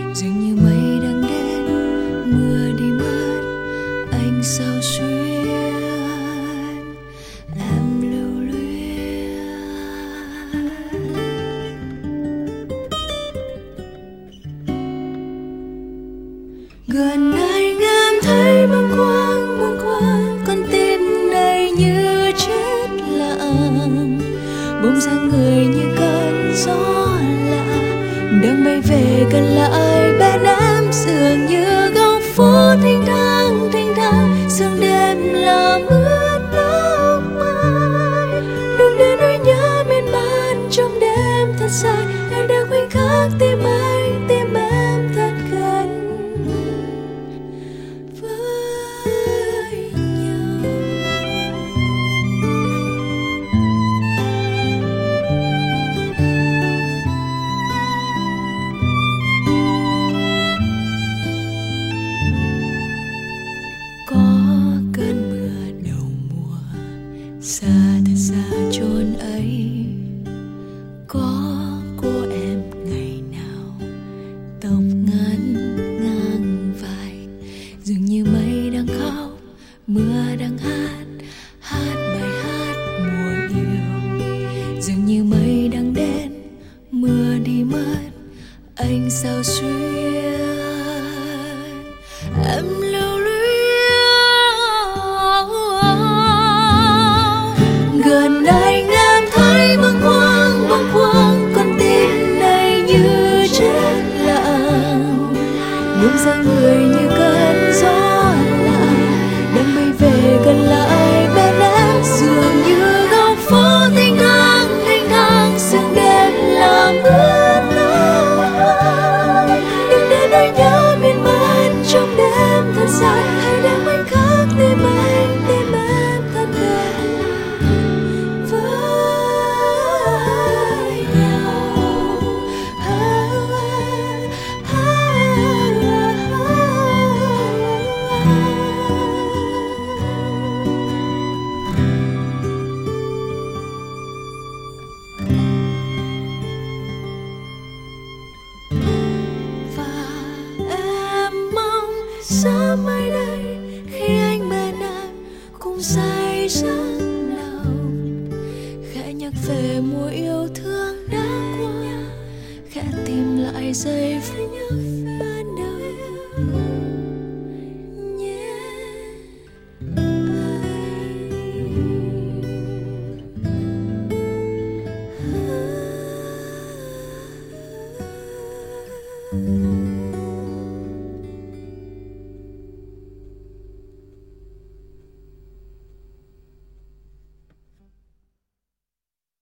dường như mây đang đến mưa đi mất, anh sao xuyên em lưu luyến. Gần anh em thấy bâng khuâng con tim này như chết lặng, bỗng dáng người như cơn gió lạ đang bay về gần lại bên em, dường như góc phố thênh thang sương đêm làm ướt tóc mai. Đừng để nỗi nhớ miên man trong đêm thật dài, em đang khoảnh khắc tim anh tim em thật gần với nhau. Có cơn mưa đầu mùa xa thật xa chốn ấy, có cô em ngày nào tóc ngắn ngang vai, dường như mây đang khóc mưa đang hát bài hát mùa yêu, dường như mây đang đến mưa đi mất, anh sao xuyên em lưu luyến. Gần anh em thấy bâng khuâng con tim này như chết lặng, bỗng dáng người như cơn gió lạ đang bay về gần lại bên em, dường như góc phố thênh thang sương đêm làm ướt tóc mai. Đừng để nỗi nhớ miên man trong đêm thật dài, hãy để khoảnh khắc tim anh tim em thật gần với nhau. Và em mong sớm mai đây khi anh bên em cùng say giấc lòng, khẽ nhắc về mùa yêu thương đã qua, khẽ tìm lại giây phút ban đầu nhé anh.